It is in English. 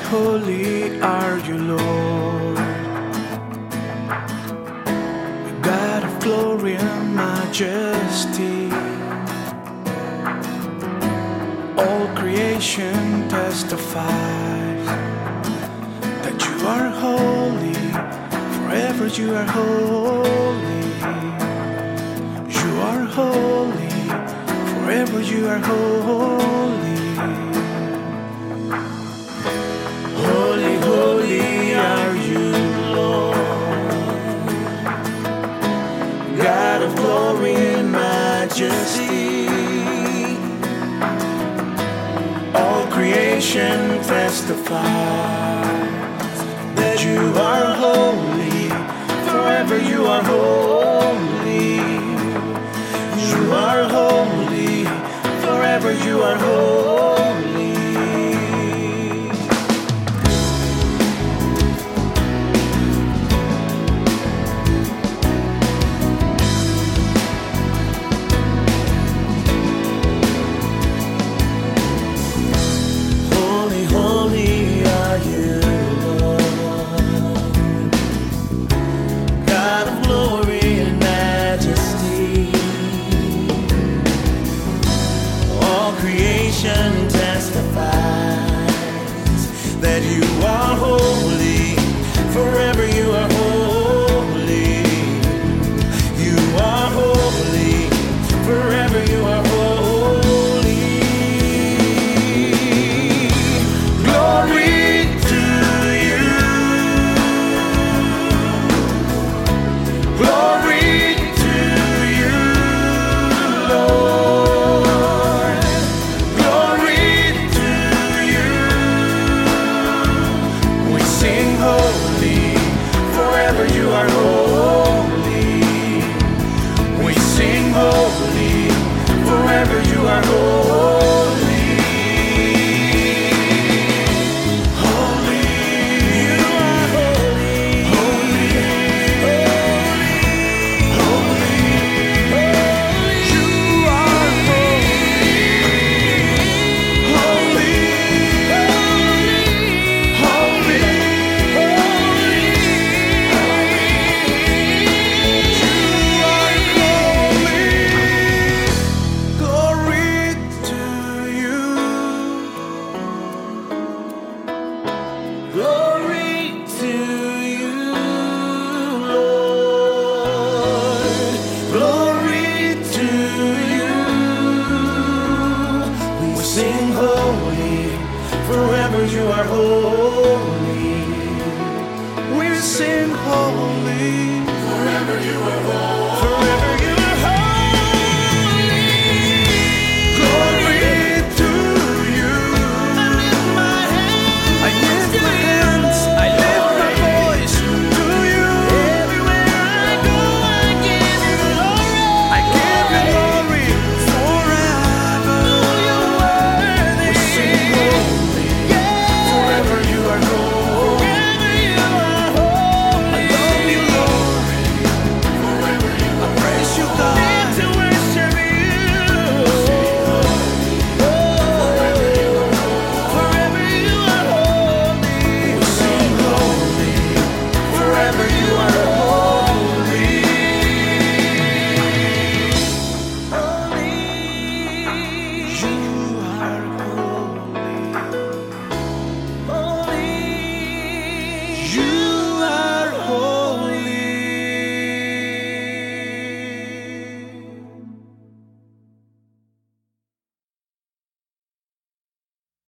holy are you, Lord, God of glory and majesty. All creation testifies that you are holy, forever you are holy. You are holy, forever you are holy. Holy, holy are you, Lord, God of glory and majesty. All creation testifies that you are holy, forever you are holy. You are holy, forever you are holy. Holy, holy are you, Lord, God of glory and majesty. All creation testifies that you are holy, forever you are holy. You are holy, forever you are holy. Glory to you, glory to you, Lord. Glory to you. We sing holy, forever you are holy. We sing holy, forever you are holy. Holy, you are holy. Holy, holy, holy. You are holy. Holy, holy, glory to you, glory to you, Lord, glory to you. We sing holy, forever you are holy. We sing holy, forever you are holy. Forever you